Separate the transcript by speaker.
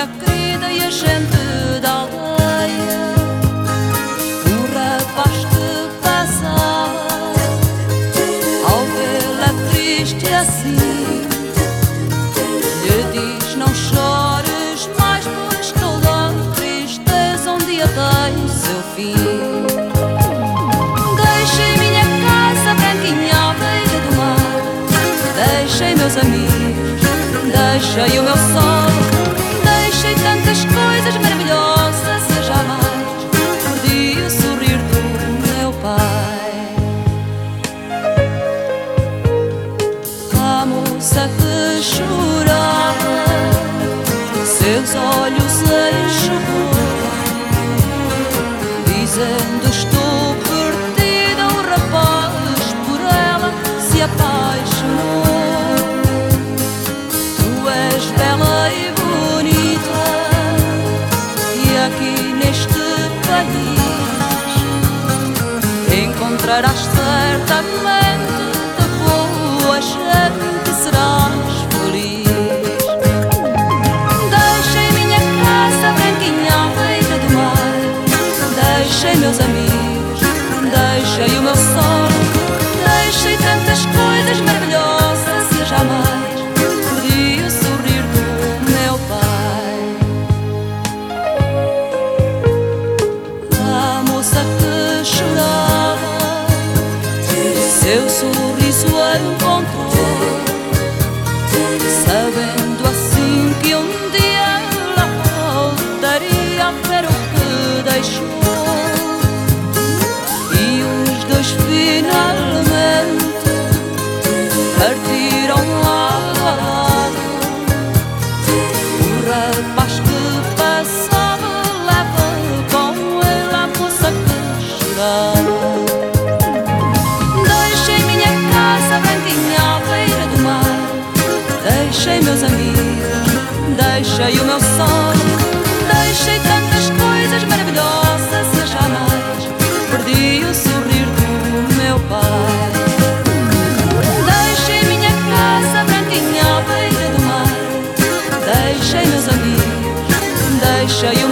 Speaker 1: minha querida, e a gente da aldeia, um rapaz que passava, ao vê-la triste assim, lhe diz: não chores mais, pois toda tristeza um dia tem seu fim. Deixei minha casa branquinha à beira do mar, deixei meus amigos, deixei o meu sol, deixei tantas coisas maravilhosas e jamais perdi o sorrir do meu pai. A moça que chorava, seus olhos enxugou, dizendo: estou perdida. O rapaz por ela se apaixonou. Tu és bela e bonita, e aqui neste país encontrarás certamente de boa gente, serás feliz. Deixei minha casa branquinha à beira do mar, deixei meus amigos, deixei o meu sol, deixei tantas coisas maravilhosas e jamais perdi o sorrir do meu pai. A moça que chorava, seu sorriso encontrou, sabendo assim que um dia ela voltaria a ver o que deixou. E os dois finalmente partiram lado a lado. O rapaz que passava leva com ele a moça que chorava. Deixei minha casa branquinha à beira do mar, deixei meus amigos, deixei o meu sol, deixei tantas coisas maravilhosas e jamais perdi o sorrir do meu pai. Deixei minha casa branquinha à beira do mar, deixei meus amigos, deixei